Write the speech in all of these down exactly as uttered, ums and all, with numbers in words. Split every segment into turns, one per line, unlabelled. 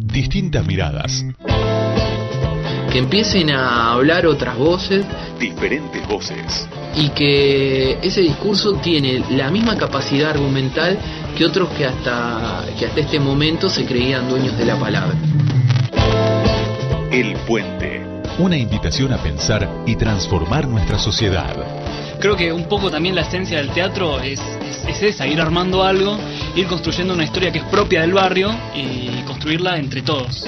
Distintas miradas.
Que empiecen a hablar otras voces.
Diferentes voces.
Y que ese discurso tiene la misma capacidad argumental que otros que hasta, que hasta este momento se creían dueños de la palabra.
El Puente. Una invitación a pensar y transformar nuestra sociedad.
Creo que un poco también la esencia del teatro es, es, es esa, ir armando algo, ir construyendo una historia que es propia del barrio y construirla entre todos.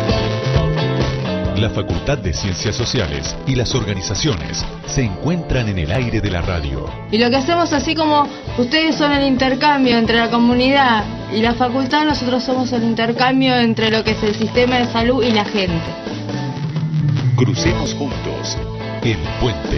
La Facultad de Ciencias Sociales y las organizaciones se encuentran en el aire de la radio.
Y lo que hacemos, así como ustedes son el intercambio entre la comunidad y la facultad, nosotros somos el intercambio entre lo que es el sistema de salud y la gente.
Crucemos juntos El Puente.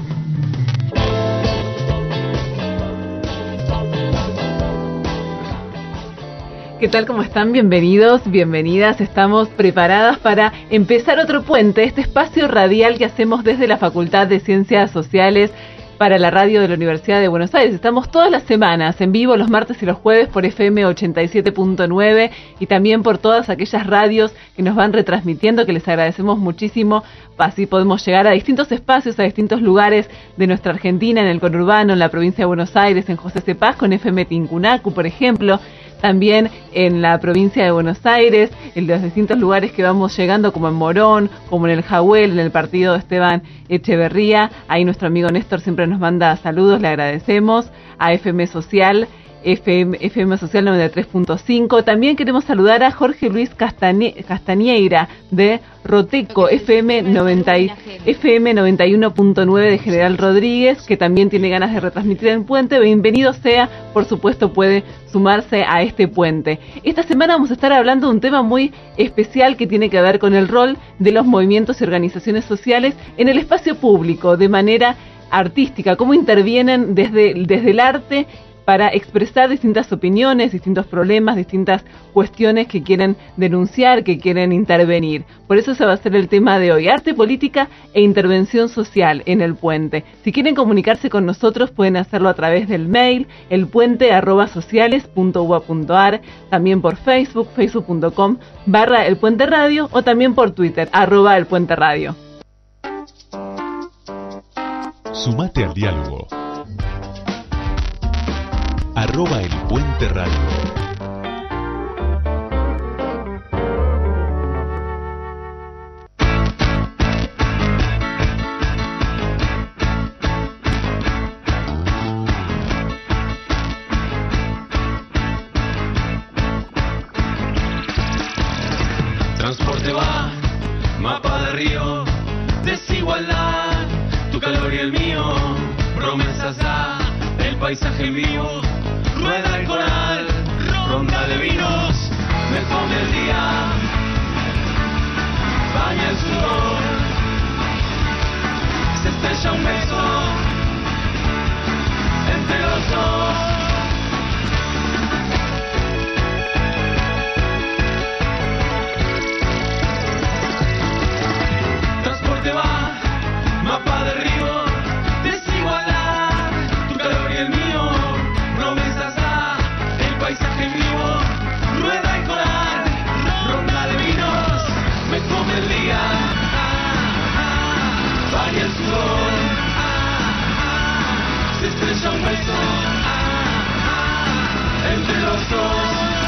¿Qué tal? ¿Cómo están? Bienvenidos, bienvenidas. Estamos preparadas para empezar otro puente, este espacio radial que hacemos desde la Facultad de Ciencias Sociales para la radio de la Universidad de Buenos Aires. Estamos todas las semanas en vivo, los martes y los jueves por F M ochenta y siete punto nueve y también por todas aquellas radios que nos van retransmitiendo, que les agradecemos muchísimo. Así podemos llegar a distintos espacios, a distintos lugares de nuestra Argentina, en el conurbano, en la provincia de Buenos Aires, en José C. Paz, con F M Tincunacu, por ejemplo. También en la provincia de Buenos Aires, en los distintos lugares que vamos llegando, como en Morón, como en el Jahuel, en el partido de Esteban Echeverría. Ahí nuestro amigo Néstor siempre nos manda saludos, le agradecemos. A F M Social, F M, F M Social noventa y tres punto cinco. También queremos saludar a Jorge Luis Castañe, Castañeira de Roteco, F M noventa, F M noventa y uno punto nueve de General Rodríguez, que también tiene ganas de retransmitir en Puente. Bienvenido sea, por supuesto puede sumarse a este puente. Esta semana vamos a estar hablando de un tema muy especial que tiene que ver con el rol de los movimientos y organizaciones sociales en el espacio público, de manera artística, cómo intervienen desde, desde el arte para expresar distintas opiniones, distintos problemas, distintas cuestiones que quieren denunciar, que quieren intervenir. Por eso ese va a ser el tema de hoy, arte, política e intervención social en el puente. Si quieren comunicarse con nosotros pueden hacerlo a través del mail, elpuente arroba sociales punto u a punto ar, también por Facebook, facebook punto com barra elpuente radio, o también por Twitter, arroba elpuente radio.
Sumate al diálogo. Arroba El Puente Radio.
Transporte va, mapa de río, desigualdad, tu calor y el mío, promesas da, el paisaje vivo. Rueda el coral, ronda de vinos, me come el día, baña el sudor, se estrella un beso entre los dos. Transporte va, mapa de río, desigualdad, tu calor y el mío. Paisaje vivo, rueda el coral, ronda de vinos, me come el día, baña el sudor, se estrella un beso entre los dos.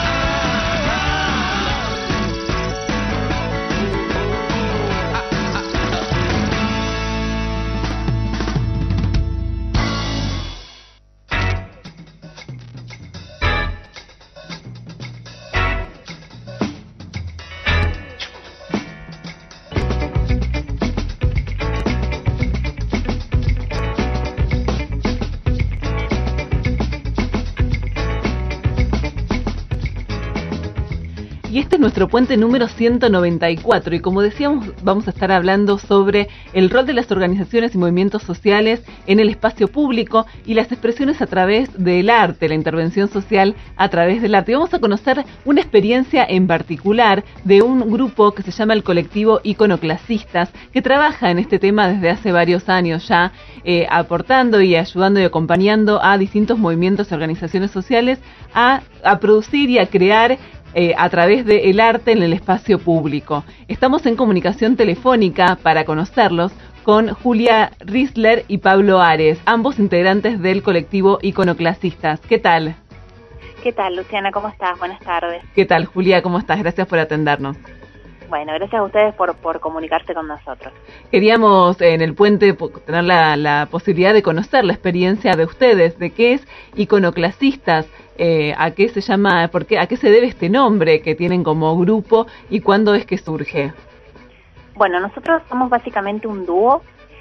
Y este es nuestro puente número ciento noventa y cuatro y como decíamos vamos a estar hablando sobre el rol de las organizaciones y movimientos sociales en el espacio público y las expresiones a través del arte, la intervención social a través del arte. Y vamos a conocer una experiencia en particular de un grupo que se llama el Colectivo Iconoclasistas, que trabaja en este tema desde hace varios años ya, eh, aportando y ayudando y acompañando a distintos movimientos y organizaciones sociales a, a producir y a crear eh, a través del arte en el espacio público. Estamos en comunicación telefónica para conocerlos con Julia Risler y Pablo Ares, ambos integrantes del colectivo Iconoclasistas. ¿Qué tal?
¿Qué tal, Luciana? ¿Cómo estás? Buenas tardes.
¿Qué tal, Julia? ¿Cómo estás? Gracias por atendernos.
Bueno, gracias a ustedes por, por comunicarse con nosotros.
Queríamos en el puente tener la, la posibilidad de conocer la experiencia de ustedes, de qué es Iconoclasistas, eh, a qué se llama, por qué, a qué se debe este nombre que tienen como grupo y cuándo es que surge.
Bueno, nosotros somos básicamente un dúo.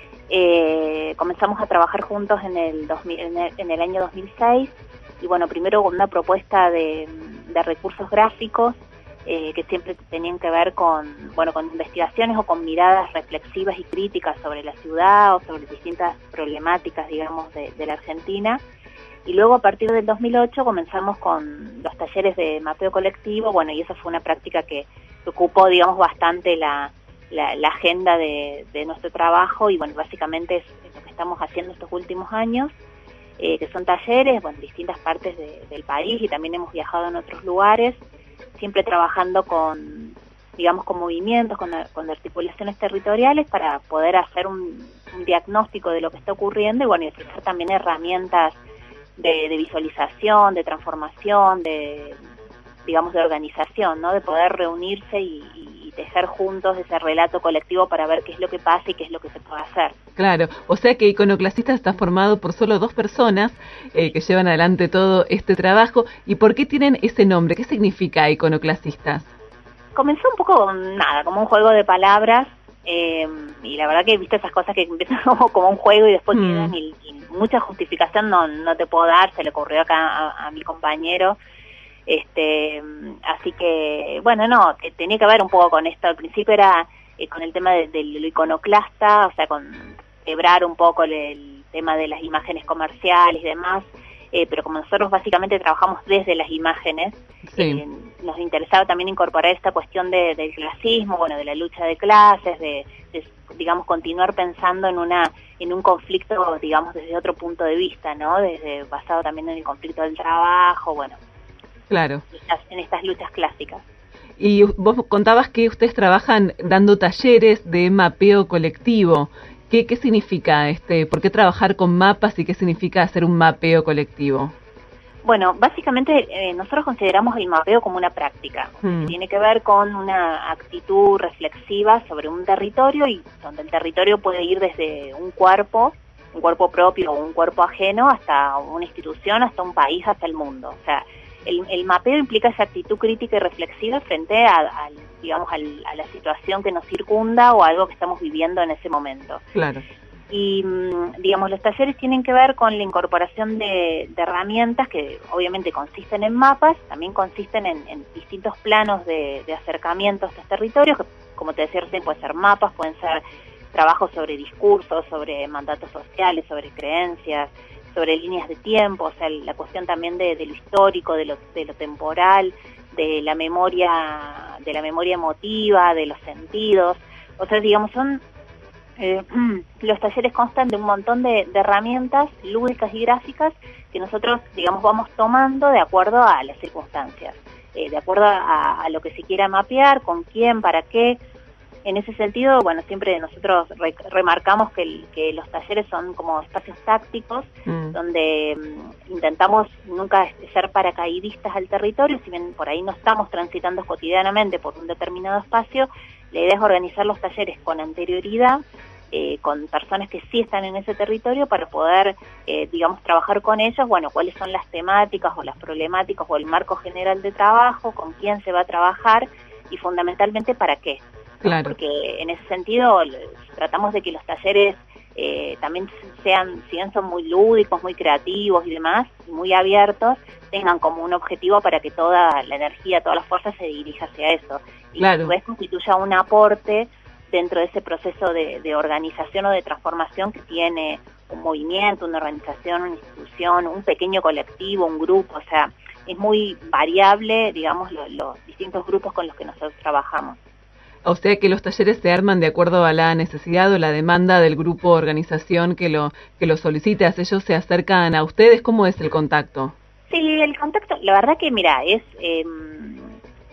Eh, comenzamos a trabajar juntos en el, dos mil, en el, en el año dos mil seis y bueno, primero con una propuesta de, de recursos gráficos Eh, que siempre tenían que ver con, bueno, con investigaciones o con miradas reflexivas y críticas sobre la ciudad o sobre distintas problemáticas, digamos, de, de la Argentina. Y luego a partir del dos mil ocho comenzamos con los talleres de mapeo colectivo, bueno, y esa fue una práctica que ocupó, digamos, bastante la, la, la agenda de, de nuestro trabajo y, bueno, básicamente es lo que estamos haciendo estos últimos años, eh, que son talleres, bueno, en distintas partes de, del país y también hemos viajado en otros lugares, siempre trabajando con, digamos, con movimientos, con, con articulaciones territoriales para poder hacer un, un diagnóstico de lo que está ocurriendo y, bueno, y ofrecer también herramientas de, de visualización, de transformación, de, digamos, de organización, ¿no? De poder reunirse y, y tejer juntos ese relato colectivo para ver qué es lo que pasa y qué es lo que se puede hacer.
Claro, o sea que Iconoclasistas está formado por solo dos personas eh, que llevan adelante todo este trabajo. ¿Y por qué tienen ese nombre? ¿Qué significa Iconoclasistas?
Comenzó un poco con nada, como un juego de palabras, eh, y la verdad que viste esas cosas que empiezan como, como un juego y después mm. quedan y, y mucha justificación no, no te puedo dar, se le ocurrió acá a, a mi compañero. Este, así que, bueno, no, tenía que ver un poco con esto. Al principio era eh, con el tema de, de lo iconoclasta, o sea, con quebrar un poco el, el tema de las imágenes comerciales y demás, eh, pero como nosotros básicamente trabajamos desde las imágenes, sí. eh, nos interesaba también incorporar esta cuestión de, del clasismo, bueno, de la lucha de clases, de, de, digamos, continuar pensando en una en un conflicto, digamos, desde otro punto de vista, ¿no? Desde basado también en el conflicto del trabajo, bueno.
Claro.
En estas luchas clásicas.
Y vos contabas que ustedes trabajan dando talleres de mapeo colectivo. ¿Qué, qué significa este? ¿Por qué trabajar con mapas y qué significa hacer un mapeo colectivo?
Bueno, básicamente eh, nosotros consideramos el mapeo como una práctica. Hmm. Tiene que ver con una actitud reflexiva sobre un territorio y donde el territorio puede ir desde un cuerpo, un cuerpo propio o un cuerpo ajeno, hasta una institución, hasta un país, hasta el mundo. O sea, El, el mapeo implica esa actitud crítica y reflexiva frente a, a digamos, a, a la situación que nos circunda o a algo que estamos viviendo en ese momento.
Claro.
Y, digamos, los talleres tienen que ver con la incorporación de, de herramientas que obviamente consisten en mapas, también consisten en, en distintos planos de, de acercamiento a estos territorios, que, como te decía recién, pueden ser mapas, pueden ser trabajos sobre discursos, sobre mandatos sociales, sobre creencias, sobre líneas de tiempo, o sea, la cuestión también de, de lo histórico, de lo, de lo temporal, de la memoria, de la memoria emotiva, de los sentidos. O sea, digamos, son eh, los talleres constan de un montón de, de herramientas lúdicas y gráficas que nosotros, digamos, vamos tomando de acuerdo a las circunstancias, eh, de acuerdo a, a lo que se quiera mapear, con quién, para qué. En ese sentido, bueno, siempre nosotros re remarcamos que, el, que los talleres son como espacios tácticos, mm. donde um, intentamos nunca ser paracaidistas al territorio, si bien por ahí no estamos transitando cotidianamente por un determinado espacio, la idea es organizar los talleres con anterioridad, eh, con personas que sí están en ese territorio para poder, eh, digamos, trabajar con ellos, bueno, cuáles son las temáticas o las problemáticas o el marco general de trabajo, con quién se va a trabajar y fundamentalmente para qué.
Claro.
Porque en ese sentido tratamos de que los talleres eh, también sean, si bien son muy lúdicos, muy creativos y demás, y muy abiertos, tengan como un objetivo para que toda la energía, toda la fuerza se dirija hacia eso. Y claro. a su vez constituya un aporte dentro de ese proceso de, de organización o de transformación que tiene un movimiento, una organización, una institución, un pequeño colectivo, un grupo, o sea, es muy variable, digamos, lo, los distintos grupos con los que nosotros trabajamos.
O sea que los talleres se arman de acuerdo a la necesidad o la demanda del grupo o organización que lo que lo solicite. ¿Ellos se acercan a ustedes? ¿Cómo es el contacto?
Sí, el contacto, la verdad que mira, es eh,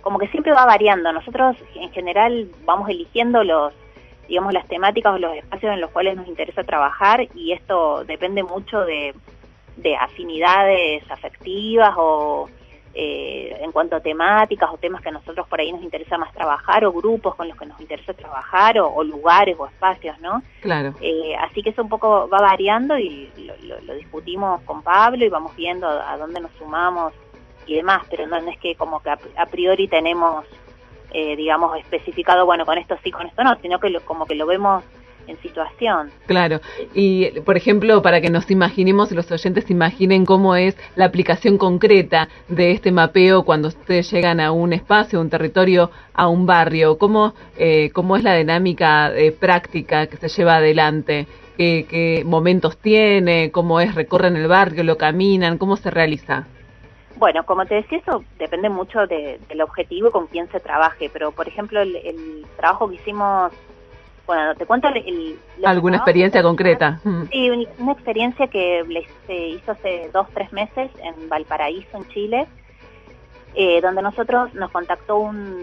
como que siempre va variando. Nosotros en general vamos eligiendo los, digamos, las temáticas o los espacios en los cuales nos interesa trabajar, y esto depende mucho de, de afinidades afectivas o eh, en cuanto a temáticas o temas que a nosotros por ahí nos interesa más trabajar, o grupos con los que nos interesa trabajar, o, o lugares o espacios, ¿no?
Claro.
Eh, así que eso un poco va variando y lo, lo, lo discutimos con Pablo y vamos viendo a, a dónde nos sumamos y demás, pero no, no es que como que a, a priori tenemos, eh, digamos, especificado, bueno, con esto sí, con esto no, sino que lo, como que lo vemos en situación.
Claro, y por ejemplo, para que nos imaginemos, los oyentes imaginen cómo es la aplicación concreta de este mapeo cuando ustedes llegan a un espacio, a un territorio, a un barrio, cómo, eh, cómo es la dinámica eh, práctica que se lleva adelante, qué, qué momentos tiene, cómo es, recorren el barrio, lo caminan, cómo se realiza.
Bueno, como te decía, eso depende mucho de, del objetivo y con quién se trabaje, pero por ejemplo el, el trabajo que hicimos, bueno, te cuento el... el
¿Alguna experiencia concreta?
Sí, un, una experiencia que se hizo hace dos, tres meses en Valparaíso, en Chile, eh, donde nosotros nos contactó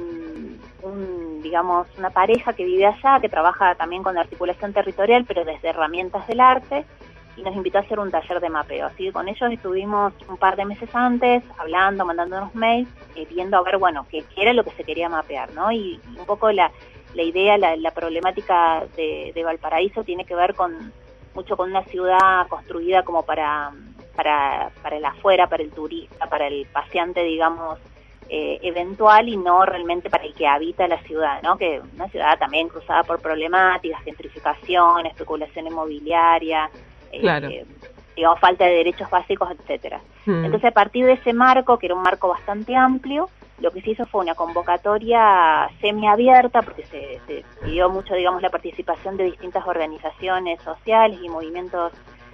un, un, digamos, una pareja que vive allá, que trabaja también con articulación territorial, pero desde herramientas del arte, y nos invitó a hacer un taller de mapeo. Así que con ellos estuvimos un par de meses antes, hablando, mandándonos mails, eh, viendo a ver, bueno, qué, qué era lo que se quería mapear, ¿no? Y, y un poco la, la idea, la, la problemática de, de Valparaíso tiene que ver con mucho con una ciudad construida como para, para, para el afuera, para el turista, para el paseante, digamos, eh, eventual, y no realmente para el que habita la ciudad, ¿no? Que una ciudad también cruzada por problemáticas, gentrificación, especulación inmobiliaria,
Claro.
Eh, digamos, falta de derechos básicos, etcétera. Mm. Entonces, a partir de ese marco, que era un marco bastante amplio, lo que se hizo fue una convocatoria semiabierta, porque se, se pidió mucho, digamos, la participación de distintas organizaciones sociales y movimientos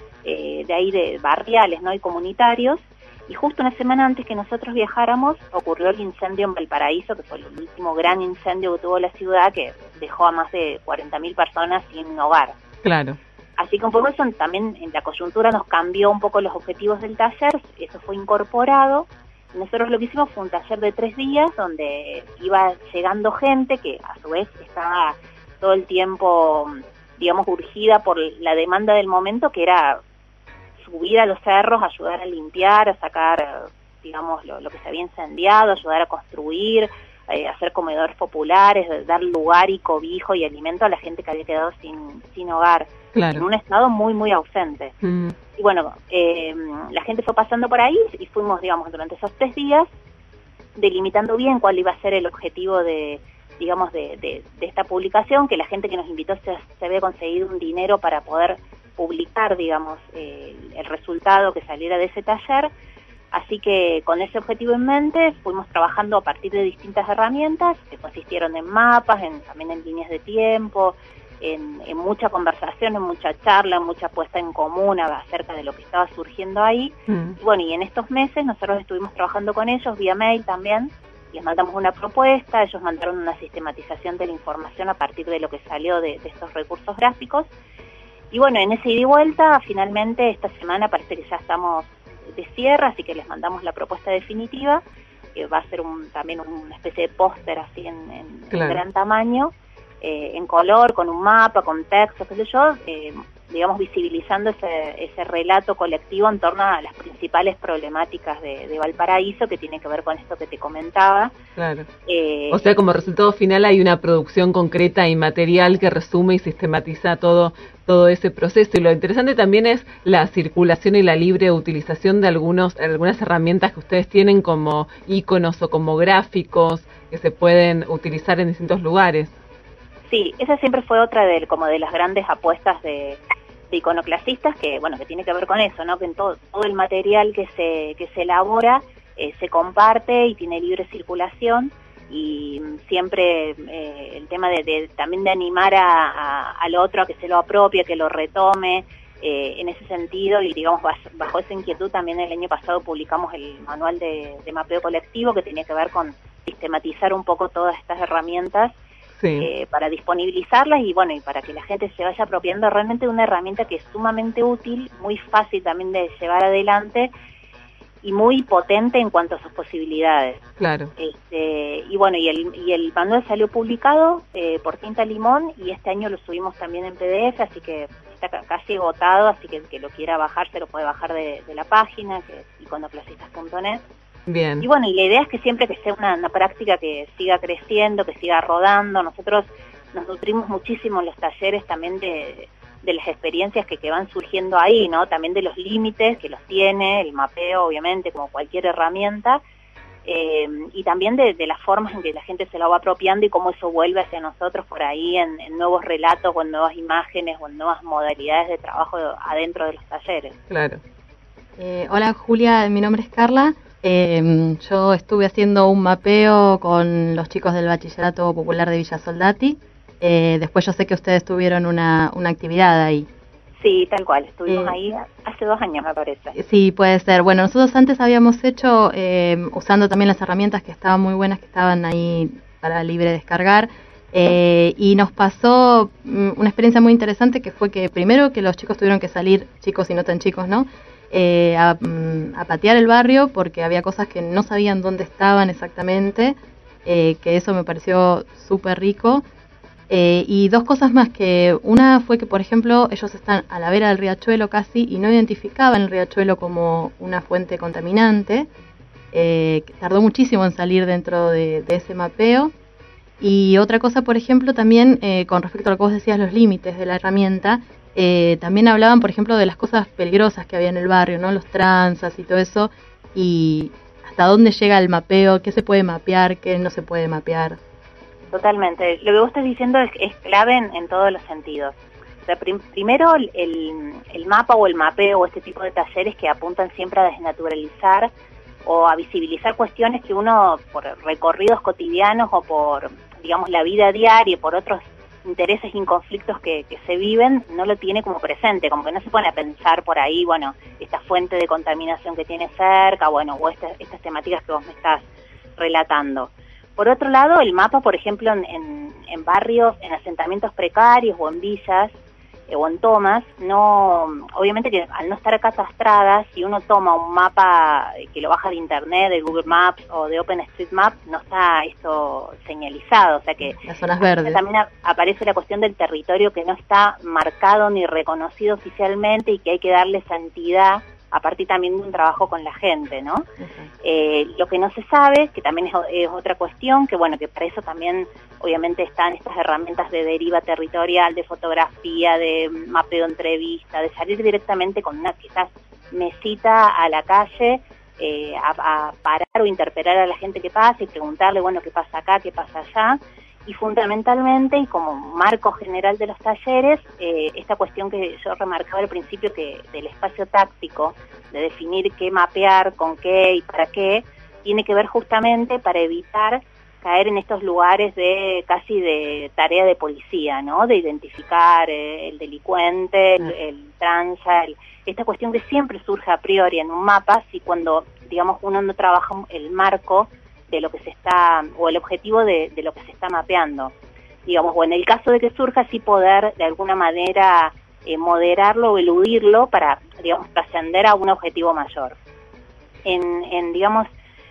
eh, de ahí, de barriales, ¿no? Y comunitarios. Y justo una semana antes que nosotros viajáramos, ocurrió el incendio en Valparaíso, que fue el último gran incendio que tuvo la ciudad, que dejó a más de cuarenta mil personas sin hogar.
Claro.
Así que un poco eso también en la coyuntura nos cambió un poco los objetivos del taller, eso fue incorporado. Nosotros lo que hicimos fue un taller de tres días donde iba llegando gente que a su vez estaba todo el tiempo, digamos, urgida por la demanda del momento, que era subir a los cerros, ayudar a limpiar, a sacar, digamos, lo, lo que se había incendiado, ayudar a construir, eh, hacer comedores populares, dar lugar y cobijo y alimento a la gente que había quedado sin, sin hogar. Claro. En un estado muy, muy ausente. Mm. Y bueno, eh, la gente fue pasando por ahí y fuimos, digamos, durante esos tres días delimitando bien cuál iba a ser el objetivo de, digamos, de, de, de esta publicación, que la gente que nos invitó se, se había conseguido un dinero para poder publicar, digamos, eh, el resultado que saliera de ese taller. Así que con ese objetivo en mente fuimos trabajando a partir de distintas herramientas que consistieron en mapas, en, también en líneas de tiempo, En, en mucha conversación, en mucha charla, en mucha puesta en común acerca de lo que estaba surgiendo ahí. Mm. Y bueno, y en estos meses nosotros estuvimos trabajando con ellos vía mail también, les mandamos una propuesta, ellos mandaron una sistematización de la información a partir de lo que salió de, de estos recursos gráficos. Y bueno, en ese ida y vuelta, finalmente esta semana parece que ya estamos de cierre, así que les mandamos la propuesta definitiva, que va a ser un, también una especie de póster así en, en, claro. en gran tamaño, Eh, en color, con un mapa, con texto, qué sé yo, eh, digamos, visibilizando ese, ese relato colectivo en torno a las principales problemáticas de, de Valparaíso, que tiene que ver con esto que te comentaba.
Claro. Eh, o sea, como resultado final hay una producción concreta y material que resume y sistematiza todo, todo ese proceso. Y lo interesante también es la circulación y la libre utilización de algunos, algunas herramientas que ustedes tienen como íconos o como gráficos que se pueden utilizar en distintos lugares.
Sí, esa siempre fue otra de como de las grandes apuestas de, de iconoclasistas, que bueno, que tiene que ver con eso, ¿no? Que en todo, todo el material que se que se elabora eh, se comparte y tiene libre circulación, y siempre eh, el tema de, de también de animar a, a, al otro a que se lo apropie, que lo retome, eh, en ese sentido, y digamos bajo, bajo esa inquietud también el año pasado publicamos el manual de, de mapeo colectivo, que tenía que ver con sistematizar un poco todas estas herramientas. Sí. Eh, para disponibilizarlas y bueno, y para que la gente se vaya apropiando realmente de una herramienta que es sumamente útil, muy fácil también de llevar adelante y muy potente en cuanto a sus posibilidades.
Claro.
Este, y bueno, y el, y el manual salió publicado eh, por Tinta Limón, y este año lo subimos también en P D F, así que está casi agotado, así que el que lo quiera bajar se lo puede bajar de, de la página, que es iconoclasistas punto net.
Bien.
Y bueno, y la idea es que siempre que sea una, una práctica que siga creciendo, que siga rodando. Nosotros nos nutrimos muchísimo en los talleres también de, de las experiencias que, que van surgiendo ahí, ¿no? También de los límites que los tiene, el mapeo, obviamente, como cualquier herramienta, eh, y también de, de las formas en que la gente se lo va apropiando y cómo eso vuelve hacia nosotros por ahí en, en nuevos relatos o en nuevas imágenes o en nuevas modalidades de trabajo adentro de los talleres.
Claro.
Eh, hola Julia, mi nombre es Carla. Eh, yo estuve haciendo un mapeo con los chicos del Bachillerato Popular de Villa Soldati. Eh, después yo sé que ustedes tuvieron una, una actividad ahí.
Sí, tal cual. Estuvimos
eh,
ahí hace dos años, me parece.
Sí, puede ser. Bueno, nosotros antes habíamos hecho, eh, usando también las herramientas que estaban muy buenas, que estaban ahí para libre descargar, eh, y nos pasó mm, una experiencia muy interesante, que fue que primero que los chicos tuvieron que salir, chicos y no tan chicos, ¿no?, Eh, a, a patear el barrio porque había cosas que no sabían dónde estaban exactamente, eh, que eso me pareció súper rico. Eh, y dos cosas más, que una fue que, por ejemplo, ellos están a la vera del riachuelo casi y no identificaban el riachuelo como una fuente contaminante, eh, que tardó muchísimo en salir dentro de, de ese mapeo. Y otra cosa, por ejemplo, también eh, con respecto a lo que vos decías, los límites de la herramienta, Eh, también hablaban, por ejemplo, de las cosas peligrosas que había en el barrio, ¿no? Los tranzas y todo eso, y hasta dónde llega el mapeo, qué se puede mapear, qué no se puede mapear.
Totalmente. Lo que vos estás diciendo es, es clave en, en todos los sentidos. O sea, prim, primero, el, el mapa o el mapeo o este tipo de talleres que apuntan siempre a desnaturalizar o a visibilizar cuestiones que uno, por recorridos cotidianos o por, digamos, la vida diaria, por otros intereses y conflictos que, que se viven, no lo tiene como presente, como que no se pone a pensar por ahí, bueno, esta fuente de contaminación que tiene cerca, bueno, o estas, estas temáticas que vos me estás relatando. Por otro lado, el mapa, por ejemplo, en, en, en barrios, en asentamientos precarios o en villas, eh, o en tomas, no, obviamente que al no estar catastradas, si uno toma un mapa que lo baja de internet, de Google Maps o de OpenStreetMap, no está esto señalizado, o sea que
las zonas verdes.
También a, aparece la cuestión del territorio que no está marcado ni reconocido oficialmente y que hay que darle esa entidad a partir también de un trabajo con la gente, ¿no? Uh-huh. Eh, lo que no se sabe, que también es, es otra cuestión, que bueno, que para eso también obviamente están estas herramientas de deriva territorial, de fotografía, de mapeo entrevista, de salir directamente con una quizás mesita a la calle, eh, a, a parar o interpelar a la gente que pasa y preguntarle, bueno, qué pasa acá, qué pasa allá. Y fundamentalmente, y como marco general de los talleres, eh, esta cuestión que yo remarcaba al principio, que del espacio táctico, de definir qué mapear, con qué y para qué, tiene que ver justamente para evitar caer en estos lugares de casi de tarea de policía, ¿no? De identificar eh, el delincuente, el, el tranza, el, esta cuestión que siempre surge a priori en un mapa, si cuando, digamos, uno no trabaja el marco de lo que se está, o el objetivo de, de lo que se está mapeando, digamos, o en el caso de que surja, sí poder de alguna manera eh, moderarlo o eludirlo para, digamos, trascender a un objetivo mayor. En, en, digamos,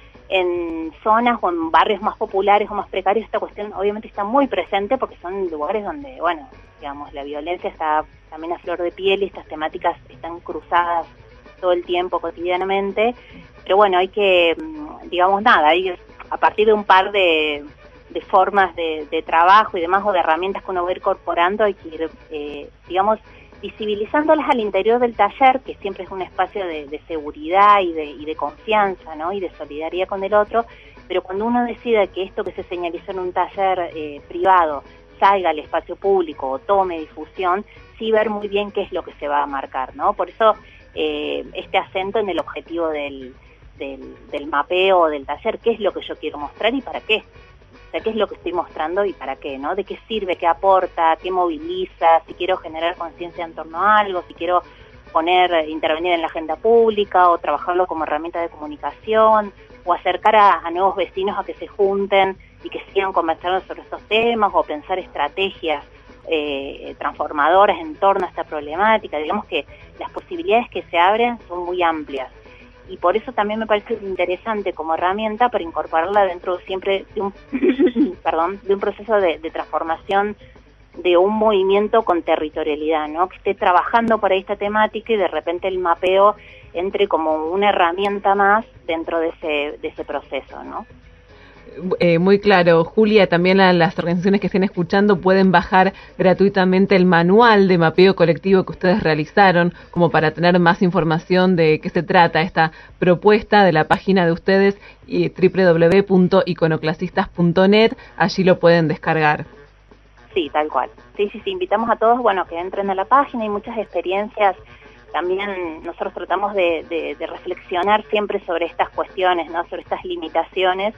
en zonas o en barrios más populares o más precarios, esta cuestión obviamente está muy presente porque son lugares donde, bueno, digamos, la violencia está también a flor de piel y estas temáticas están cruzadas todo el tiempo, cotidianamente, pero bueno, hay que, digamos, nada, hay a partir de un par de, de formas de, de trabajo y demás, o de herramientas que uno va incorporando, hay que ir, eh, digamos, visibilizándolas al interior del taller, que siempre es un espacio de, de seguridad y de, y de confianza, ¿no? Y de solidaridad con el otro, pero cuando uno decide que esto que se señalizó en un taller eh, privado salga al espacio público o tome difusión, sí ver muy bien qué es lo que se va a marcar, ¿no? Por eso eh, este acento en el objetivo del, del, del mapeo o del taller, qué es lo que yo quiero mostrar y para qué. O sea, qué es lo que estoy mostrando y para qué, ¿no? De qué sirve, qué aporta, qué moviliza, si quiero generar conciencia en torno a algo, si quiero poner, intervenir en la agenda pública o trabajarlo como herramienta de comunicación o acercar a, a nuevos vecinos a que se junten y que sigan conversando sobre estos temas o pensar estrategias eh, transformadoras en torno a esta problemática. Digamos que las posibilidades que se abren son muy amplias. y por eso también me parece interesante como herramienta para incorporarla dentro siempre de un, perdón, de un proceso de, de transformación de un movimiento con territorialidad, ¿no? Que esté trabajando por ahí esta temática y de repente el mapeo entre como una herramienta más dentro de ese, de ese proceso, ¿no?
Eh, muy claro, Julia, también la, las organizaciones que estén escuchando pueden bajar gratuitamente el manual de mapeo colectivo que ustedes realizaron, como para tener más información de qué se trata esta propuesta de la página de ustedes, y doble u doble u doble u punto iconoclasistas punto net, allí lo pueden descargar.
Sí, tal cual. Sí, sí, sí, invitamos a todos, bueno, que entren a la página, hay muchas experiencias. También nosotros tratamos de, de, de reflexionar siempre sobre estas cuestiones, ¿no? Sobre estas limitaciones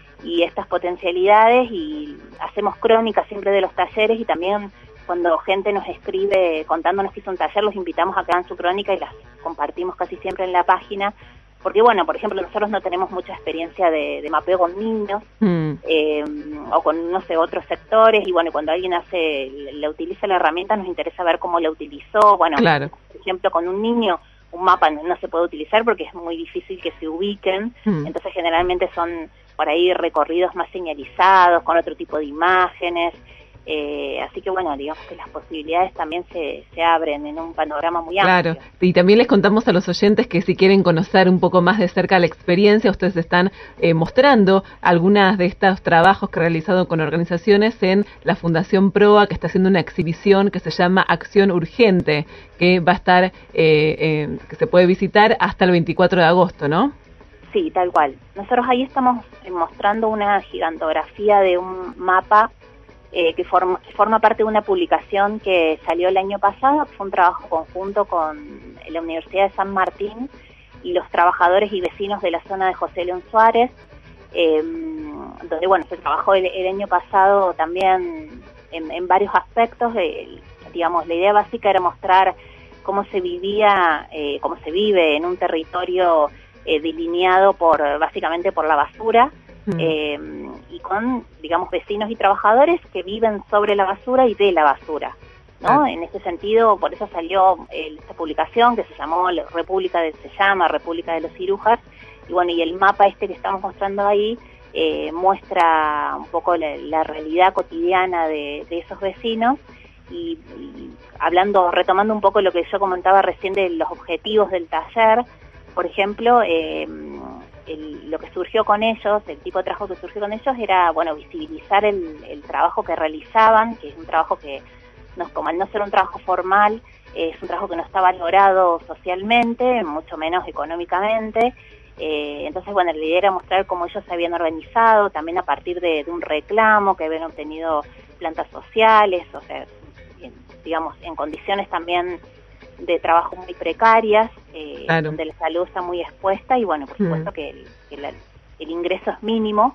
y estas potencialidades, y hacemos crónicas siempre de los talleres, y también cuando gente nos escribe contándonos que hizo un taller, los invitamos a que hagan su crónica y las compartimos casi siempre en la página, porque bueno, por ejemplo, nosotros no tenemos mucha experiencia de, de mapeo con niños, mm. eh, o con, no sé, otros sectores, y bueno, cuando alguien hace, le utiliza la herramienta, nos interesa ver cómo la utilizó. Bueno, claro. Por ejemplo, con un niño, un mapa no, no se puede utilizar porque es muy difícil que se ubiquen, mm. entonces generalmente son por ahí recorridos más señalizados, con otro tipo de imágenes, eh, así que bueno, digamos que las posibilidades también se, se abren en un panorama muy amplio.
Claro, y también les contamos a los oyentes que si quieren conocer un poco más de cerca la experiencia, ustedes están eh, mostrando algunas de estos trabajos que han realizado con organizaciones en la Fundación Proa, que está haciendo una exhibición que se llama Acción Urgente, que va a estar, eh, eh, que se puede visitar hasta el veinticuatro de agosto, ¿no?
Sí, tal cual. Nosotros ahí estamos mostrando una gigantografía de un mapa eh, que, forma, que forma parte de una publicación que salió el año pasado. Fue un trabajo conjunto con la Universidad de San Martín y los trabajadores y vecinos de la zona de José León Suárez, eh, donde bueno, se trabajó el, el año pasado también en, en varios aspectos. Eh, digamos, la idea básica era mostrar cómo se vivía, eh, cómo se vive en un territorio Eh, delineado por básicamente por la basura, mm. eh, y con, digamos, vecinos y trabajadores que viven sobre la basura y de la basura, ¿no? Ah. En ese sentido, por eso salió eh, esta publicación que se llamó República de, se llama República de los Cirujas, y bueno, y el mapa este que estamos mostrando ahí eh, muestra un poco la, la realidad cotidiana de, de esos vecinos, y, y hablando, retomando un poco lo que yo comentaba recién de los objetivos del taller. Por ejemplo, eh, el, lo que surgió con ellos, el tipo de trabajo que surgió con ellos era, bueno, visibilizar el, el trabajo que realizaban, que es un trabajo que, no, como al no ser un trabajo formal, eh, es un trabajo que no está valorado socialmente, mucho menos económicamente. Eh, entonces, bueno, la idea era mostrar cómo ellos se habían organizado, también a partir de, de un reclamo, que habían obtenido plantas sociales, o sea, en, digamos, en condiciones también de trabajo muy precarias, eh, claro. donde la salud está muy expuesta, y bueno, por supuesto mm. que, el, que la, el ingreso es mínimo,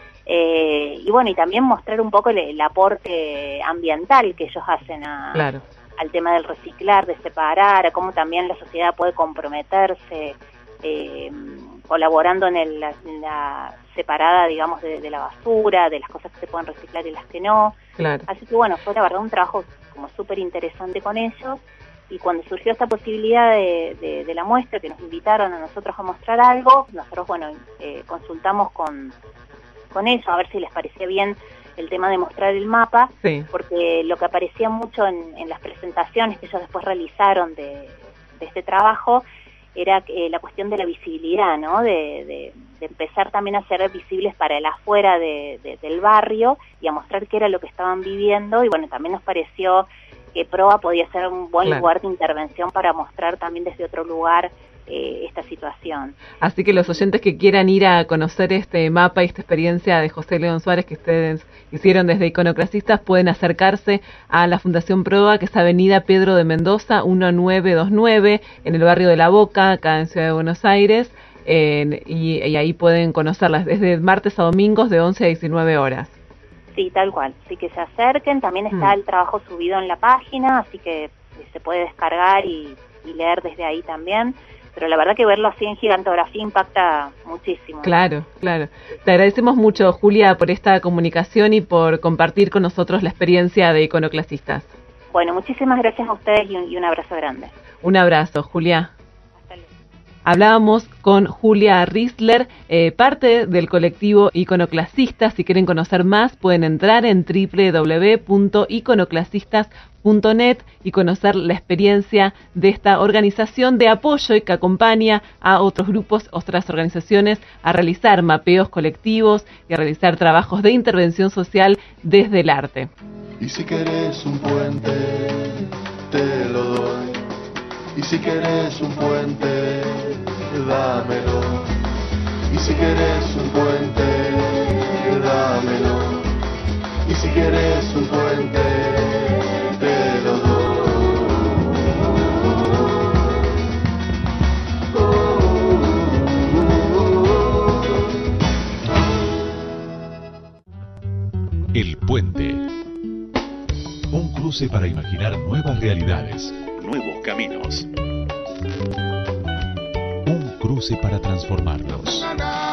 eh, y bueno, y también mostrar un poco el, el aporte ambiental que ellos hacen a, claro. al tema del reciclar, de separar, a cómo también la sociedad puede comprometerse eh, colaborando en, el, en la separada, digamos, de, de la basura, de las cosas que se pueden reciclar y las que no. Claro. Así que bueno, fue la verdad un trabajo como súper interesante con ellos. Y cuando surgió esta posibilidad de, de, de la muestra, que nos invitaron a nosotros a mostrar algo, nosotros, bueno, eh, consultamos con, con ellos a ver si les parecía bien el tema de mostrar el mapa, sí. porque lo que aparecía mucho en, en las presentaciones que ellos después realizaron de, de este trabajo era eh, la cuestión de la visibilidad, ¿no? De, de, de empezar también a ser visibles para el afuera de, de, del barrio y a mostrar qué era lo que estaban viviendo, y bueno, también nos pareció que Proa podía ser un buen claro. lugar de intervención para mostrar también desde otro lugar eh, esta situación.
Así que los oyentes que quieran ir a conocer este mapa y esta experiencia de José León Suárez que ustedes hicieron desde Iconoclasistas pueden acercarse a la Fundación Proa, que es Avenida Pedro de Mendoza mil novecientos veintinueve, en el barrio de La Boca, acá en Ciudad de Buenos Aires, eh, y, y ahí pueden conocerlas desde martes a domingos de once a diecinueve horas.
Sí, tal cual. Así que se acerquen. También está mm. el trabajo subido en la página, así que se puede descargar y, y leer desde ahí también. Pero la verdad que verlo así en gigantografía impacta muchísimo.
Claro, claro. Te agradecemos mucho, Julia, por esta comunicación y por compartir con nosotros la experiencia de Iconoclasistas.
Bueno, muchísimas gracias a ustedes y un, y un abrazo grande.
Un abrazo, Julia.
Hasta luego.
Hablábamos con Julia Riesler, eh, parte del colectivo Iconoclasistas. Si quieren conocer más, pueden entrar en doble u doble u doble u punto iconoclasistas punto net y conocer la experiencia de esta organización de apoyo y que acompaña a otros grupos, otras organizaciones a realizar mapeos colectivos y a realizar trabajos de intervención social desde el arte.
Y si querés un puente, te lo doy. Y si querés un puente, dámelo. Y si querés un puente, dámelo. Y si querés un puente, te lo
doy. El puente. Un cruce para imaginar nuevas realidades, nuevos caminos. Un cruce para transformarnos.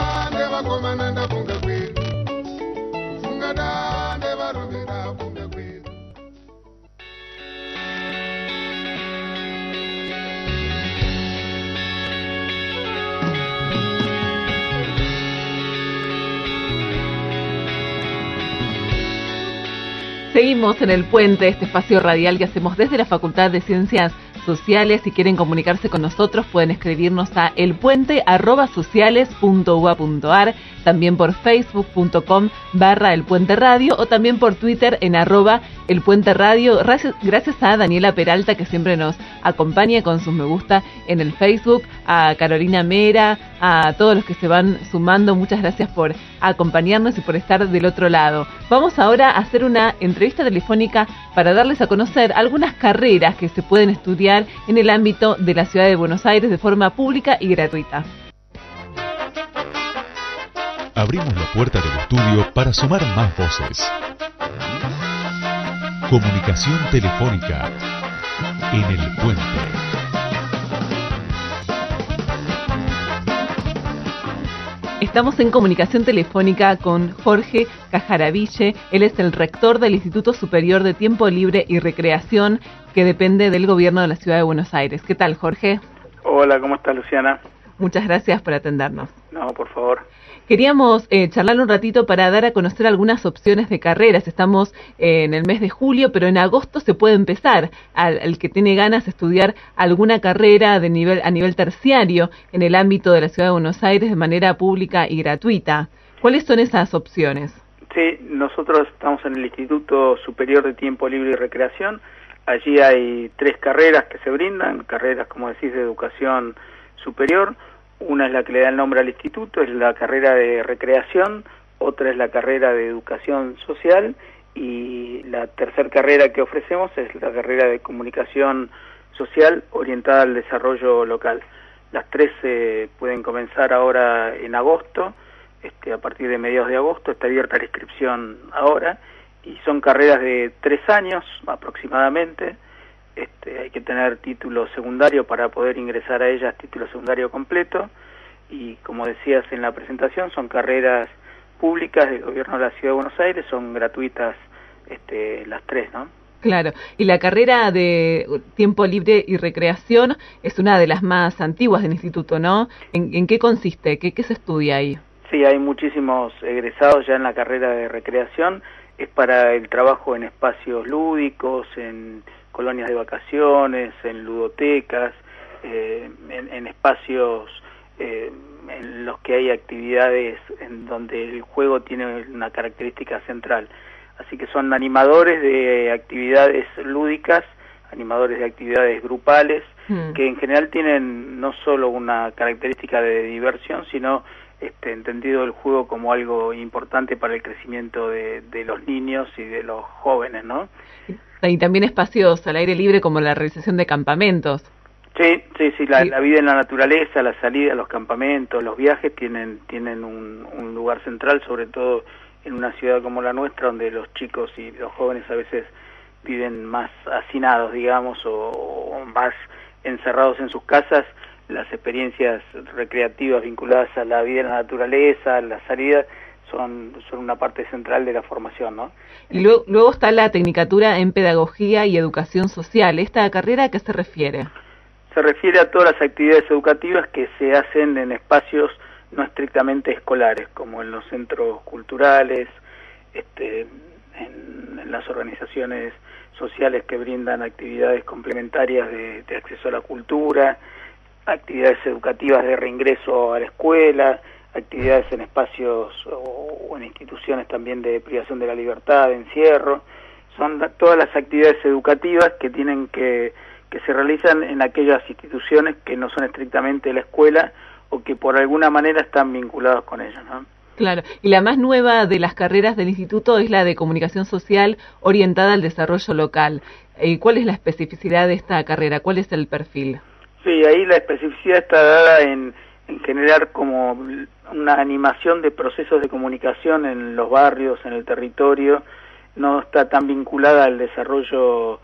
Seguimos en El Puente, este espacio radial que hacemos desde la Facultad de Ciencias Sociales. Si quieren comunicarse con nosotros, pueden escribirnos a elpuente arroba sociales punto u a punto ar, también por facebook punto com barra elpuente radio o también por Twitter en arroba elpuente radio. Gracias, gracias a Daniela Peralta, que siempre nos acompaña con sus me gusta en el Facebook, a Carolina Mera, a todos los que se van sumando. Muchas gracias por acompañarnos y por estar del otro lado. Vamos ahora a hacer una entrevista telefónica para darles a conocer algunas carreras que se pueden estudiar en el ámbito de la ciudad de Buenos Aires de forma pública y gratuita.
Abrimos la puerta del estudio para sumar más voces. Comunicación telefónica en El Puente.
Estamos en comunicación telefónica con Jorge Cajaraville. Él es el rector del Instituto Superior de Tiempo Libre y Recreación, que depende del gobierno de la ciudad de Buenos Aires. ¿Qué tal, Jorge?
Hola, ¿cómo está, Luciana?
Muchas gracias por atendernos.
No, por favor.
Queríamos eh, charlar un ratito para dar a conocer algunas opciones de carreras. Estamos eh, en el mes de julio, pero en agosto se puede empezar. Al, al que tiene ganas de estudiar alguna carrera de nivel a nivel terciario en el ámbito de la ciudad de Buenos Aires de manera pública y gratuita. ¿Cuáles son esas opciones?
Sí, nosotros estamos en el Instituto Superior de Tiempo Libre y Recreación. Allí hay tres carreras que se brindan, carreras, como decís, de educación superior. Una es la que le da el nombre al instituto, es la carrera de recreación, otra es la carrera de educación social y la tercera carrera que ofrecemos es la carrera de comunicación social orientada al desarrollo local. Las tres eh, pueden comenzar ahora en agosto, este, a partir de mediados de agosto, está abierta la inscripción ahora y son carreras de tres años aproximadamente. Este, hay que tener título secundario para poder ingresar a ellas, título secundario completo, y como decías en la presentación, son carreras públicas del gobierno de la Ciudad de Buenos Aires, son gratuitas este, las tres, ¿no?
Claro, y la carrera de Tiempo Libre y Recreación es una de las más antiguas del instituto, ¿no? ¿En, en qué consiste? ¿Qué, qué se estudia ahí?
Sí, hay muchísimos egresados ya en la carrera de recreación, es para el trabajo en espacios lúdicos, en colonias de vacaciones, en ludotecas, eh, en, en espacios eh, en los que hay actividades en donde el juego tiene una característica central. Así que son animadores de actividades lúdicas, animadores de actividades grupales, mm. que en general tienen no solo una característica de diversión, sino este, entendido el juego como algo importante para el crecimiento de, de los niños y de los jóvenes, ¿no?
Y también espacios al aire libre como la realización de campamentos.
Sí, sí, sí, la, la vida en la naturaleza, la salida a los campamentos, los viajes tienen tienen un, un lugar central, sobre todo en una ciudad como la nuestra, donde los chicos y los jóvenes a veces viven más hacinados, digamos, o, o más encerrados en sus casas. Las experiencias recreativas vinculadas a la vida en la naturaleza, a la salida, son, son una parte central de la formación, ¿no?
Y luego, luego está la Tecnicatura en Pedagogía y Educación Social. ¿Esta carrera a qué se refiere?
se refiere a todas las actividades educativas que se hacen en espacios no estrictamente escolares, como en los centros culturales, este, en, en las organizaciones sociales que brindan actividades complementarias de, de acceso a la cultura, actividades educativas de reingreso a la escuela, actividades en espacios o, o en instituciones también de privación de la libertad, de encierro. Son todas las actividades educativas que tienen que, que se realizan en aquellas instituciones que no son estrictamente la escuela o que por alguna manera están vinculados con ellos, ¿no?
Claro, y la más nueva de las carreras del instituto es la de comunicación social orientada al desarrollo local. ¿Cuál es la especificidad de esta carrera? ¿Cuál es el perfil?
Sí, ahí la especificidad está dada en, en generar como una animación de procesos de comunicación en los barrios, en el territorio. No está tan vinculada al desarrollo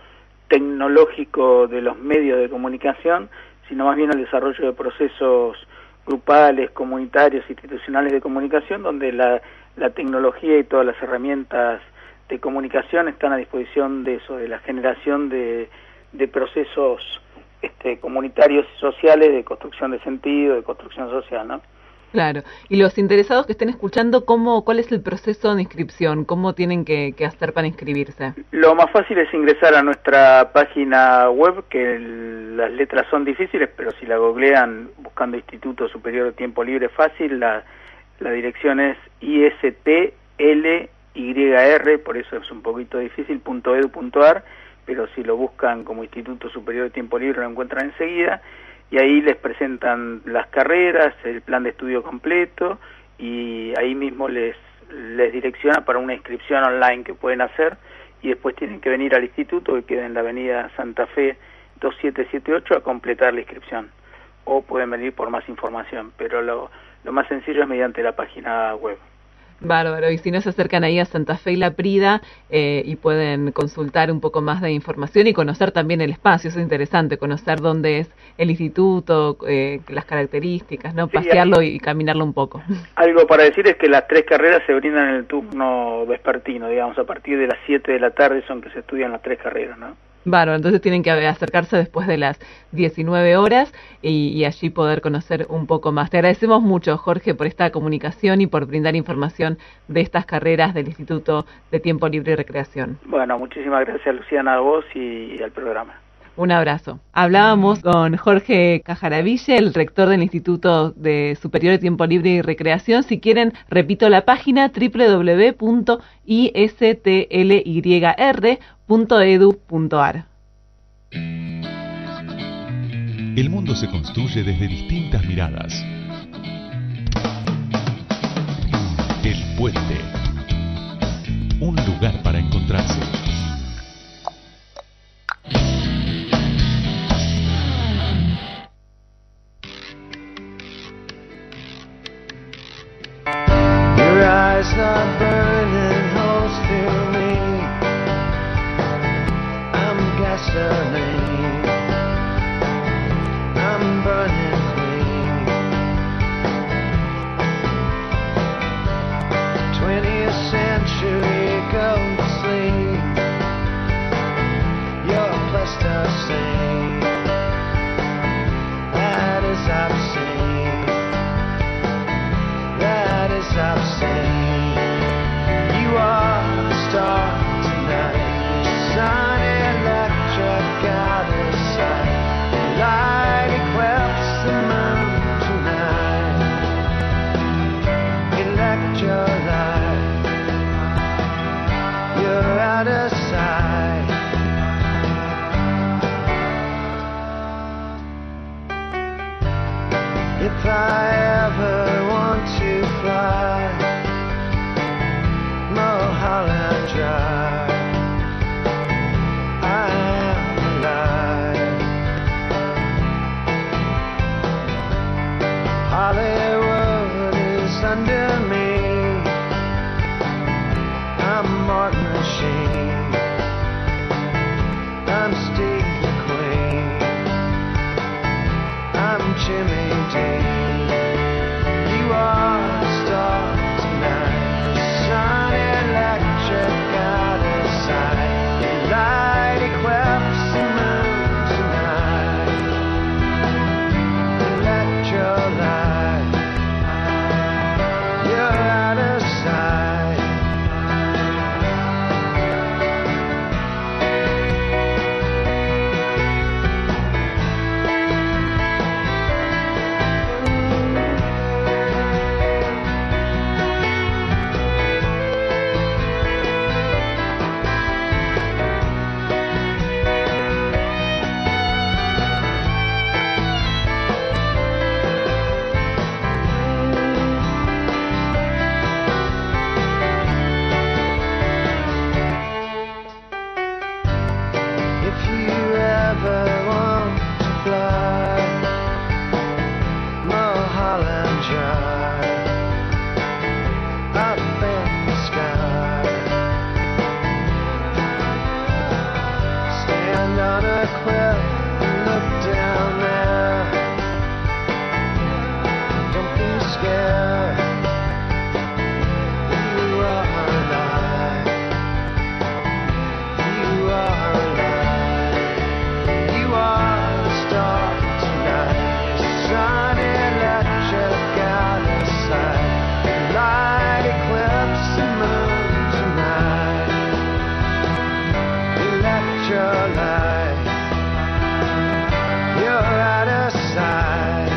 tecnológico de los medios de comunicación, sino más bien al desarrollo de procesos grupales, comunitarios, institucionales de comunicación, donde la, la tecnología y todas las herramientas de comunicación están a disposición de eso, de la generación de, de procesos este, comunitarios y sociales, de construcción de sentido, de construcción social, ¿no?
Claro. Y los interesados que estén escuchando, ¿cómo, ¿cuál es el proceso de inscripción? ¿Cómo tienen que, que hacer para inscribirse?
Lo más fácil es ingresar a nuestra página web, que el, las letras son difíciles, pero si la googlean buscando Instituto Superior de Tiempo Libre fácil, la, la dirección es I S T L Y R, por eso es un poquito difícil, punto edu punto ar, pero si lo buscan como Instituto Superior de Tiempo Libre lo encuentran enseguida. Y ahí les presentan las carreras, el plan de estudio completo, y ahí mismo les, les direcciona para una inscripción online que pueden hacer, y después tienen que venir al instituto, que queda en la avenida Santa Fe dos siete siete ocho, a completar la inscripción. O pueden venir por más información, pero lo, lo más sencillo es mediante la página web.
Bárbaro, y si no se acercan ahí a Santa Fe y La Prida eh, y pueden consultar un poco más de información y conocer también el espacio, eso es interesante, conocer dónde es el instituto, eh, las características, ¿no? Sí, pasearlo y, y caminarlo un poco. Algo para decir es que las tres carreras se brindan en el turno vespertino, digamos, a partir de las siete de la tarde son que se estudian las tres carreras, ¿no? Bárbaro, entonces tienen que acercarse después de las diecinueve horas y, y allí poder conocer un poco más. Te agradecemos mucho, Jorge, por esta comunicación y por brindar información de estas carreras del Instituto de Tiempo Libre y Recreación. Bueno, muchísimas gracias, Luciana, a vos y, y al programa. Un abrazo. Hablábamos con Jorge Cajaraville, el rector del Instituto de Superior de Tiempo Libre y Recreación. Si quieren, repito la página doble u doble u doble u punto i s t l y r punto edu punto ar.
El mundo se construye desde distintas miradas. El Puente. Un lugar para encontrarse.
Eyes not burning holes to me. I'm gasoline. I'm burning clean. twentieth century go to sleep. You're plasticine. That is obscene. That is obscene. You are the star tonight, sun electric. on a cliff and look down there. Don't be scared. You are alive. You are alive. You are the star tonight. Shining electric out of sight. Light eclipse the moon tonight. Electrolyte. You're out of sight.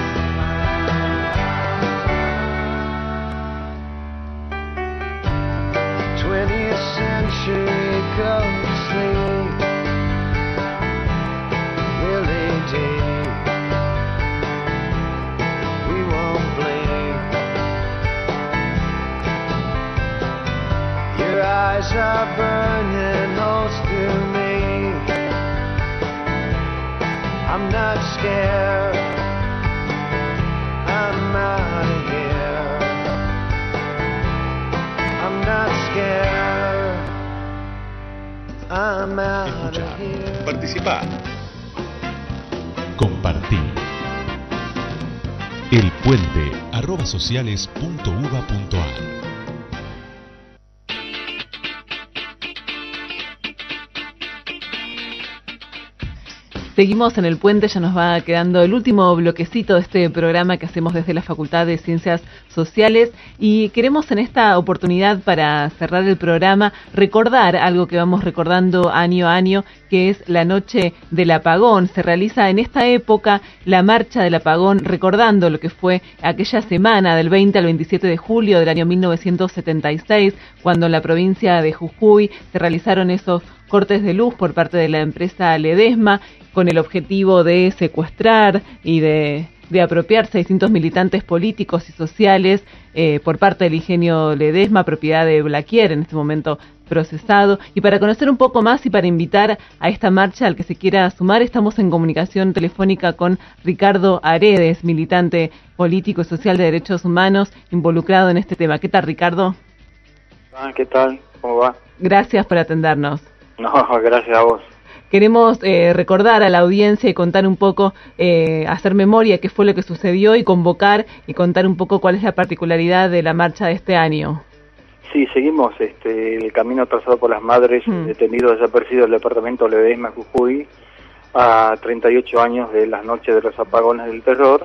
twentieth century goes to sleep. Really deep. We won't blink. Your eyes are burning holes through me. I'm not scared. I'm out of here. I'm not scared. I'm out of here.
Participá. Compartí. El Puente, arroba sociales punto uva punto ar.
Seguimos en El Puente, ya nos va quedando el último bloquecito de este programa que hacemos desde la Facultad de Ciencias Sociales y queremos en esta oportunidad, para cerrar el programa, recordar algo que vamos recordando año a año, que es la Noche del Apagón. Se realiza en esta época la Marcha del Apagón, recordando lo que fue aquella semana del veinte al veintisiete de julio del año mil novecientos setenta y seis, cuando en la provincia de Jujuy se realizaron esos cortes de luz por parte de la empresa Ledesma, con el objetivo de secuestrar y de, de apropiarse a distintos militantes políticos y sociales eh, por parte del ingenio Ledesma, propiedad de Blaquier, en este momento procesado. Y para conocer un poco más y para invitar a esta marcha al que se quiera sumar, estamos en comunicación telefónica con Ricardo Aredes, militante político y social de derechos humanos, involucrado en este tema. ¿Qué tal, Ricardo?
Ah, ¿qué tal? ¿Cómo va?
Gracias por atendernos.
No, gracias a vos.
Queremos eh, recordar a la audiencia y contar un poco, eh, hacer memoria qué fue lo que sucedió y convocar y contar un poco cuál es la particularidad de la marcha de este año.
Sí, seguimos este, el camino trazado por las madres mm. detenidos desaparecidos del departamento Ledesma, Jujuy, a treinta y ocho años de las noches de los apagones del terror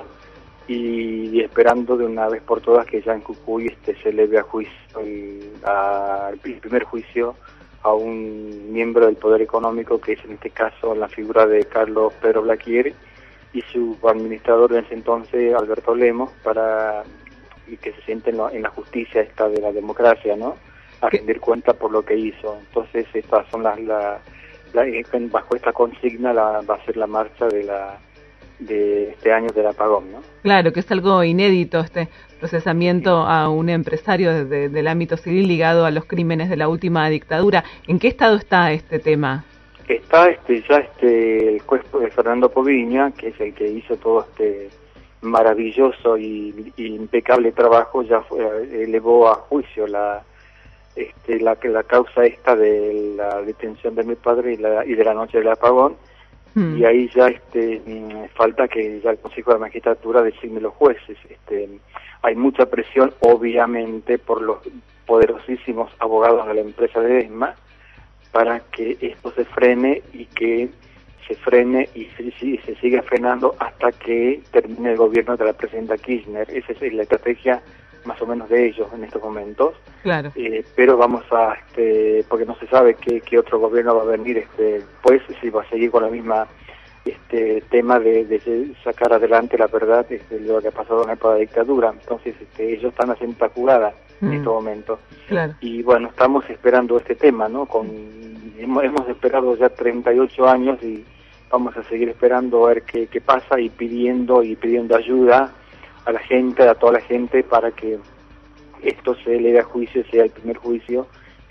y, y esperando de una vez por todas que ya en Jujuy este, se eleve a juicio el, a, el primer juicio a un miembro del poder económico, que es en este caso la figura de Carlos Pedro Blaquier y su administrador en ese entonces, Alberto Lemos, para y que se siente en, lo, en la justicia esta de la democracia, ¿no? A rendir cuenta por lo que hizo. Entonces estas son las, la, la, bajo esta consigna la, va a ser la marcha de la de este año del apagón, ¿no?
Claro, que es algo inédito este procesamiento a un empresario de, de, del ámbito civil ligado a los crímenes de la última dictadura. ¿En qué estado está este tema?
Está este ya este el juez Fernando Poviña, que es el que hizo todo este maravilloso y, y impecable trabajo, ya fue, elevó a juicio la este la la causa esta de la detención de mi padre y, la, y de la noche del apagón. Hmm. Y ahí ya este falta que ya el Consejo de Magistratura designe los jueces. Este hay mucha presión, obviamente, por los poderosísimos abogados de la empresa de Ledesma para que esto se frene y que se frene y se, y se siga frenando hasta que termine el gobierno de la presidenta Kirchner. Esa es la estrategia más o menos de ellos en estos momentos.
Claro.
Eh, pero vamos a, este, porque no se sabe qué, qué otro gobierno va a venir, este, pues si va a seguir con la misma este tema de, de sacar adelante la verdad este, de lo que ha pasado en la época de la dictadura. Entonces este, ellos están haciendo esta jugada mm. en este momento.
Claro.
Y bueno, estamos esperando este tema, ¿no? Con hemos, hemos esperado ya treinta y ocho años y vamos a seguir esperando a ver qué, qué pasa y pidiendo y pidiendo ayuda a la gente, a toda la gente, para que esto se eleve a juicio, sea el primer juicio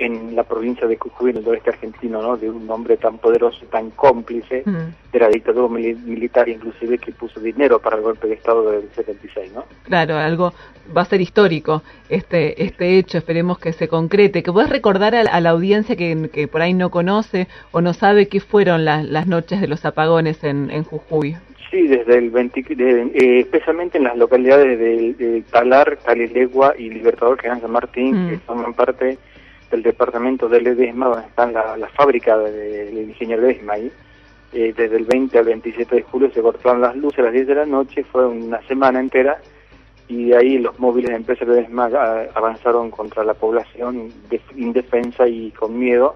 en la provincia de Jujuy, en el oeste argentino, ¿no? De un hombre tan poderoso y tan cómplice mm. de la dictadura mil militar, inclusive, que puso dinero para el golpe de Estado del setenta y seis, ¿no?
Claro, algo va a ser histórico este este hecho, esperemos que se concrete. ¿Que puedes recordar a, a la audiencia que, que por ahí no conoce o no sabe qué fueron las, las noches de los apagones en, en Jujuy?
Sí, desde el veinte, de, eh, especialmente en las localidades de, de Talar, Talilegua y Libertador General San Martín, mm. que forman parte del departamento de Ledesma, donde está la, la fábrica del de ingeniero Ledesma ahí. Eh, desde el veinte al veintisiete de julio se cortaron las luces a las diez de la noche, fue una semana entera, y de ahí los móviles de empresas de Ledesma avanzaron contra la población de, indefensa y con miedo.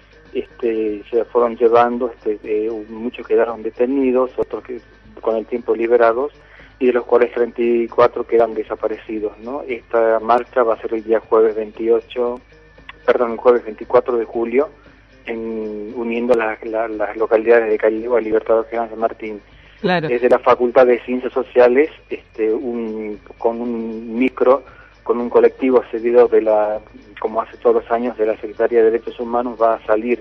Este, se fueron llevando, este, eh, muchos quedaron detenidos, otros que con el tiempo liberados, y de los cuales treinta y cuatro quedan desaparecidos, ¿no? Esta marcha va a ser el día jueves veintiocho, perdón, el jueves veinticuatro de julio, en, uniendo la, la, las localidades de Callego a Libertador General San Martín.
Claro.
Desde la Facultad de Ciencias Sociales, este, un, con un micro, con un colectivo seguido de la, como hace todos los años, de la Secretaría de Derechos Humanos, va a salir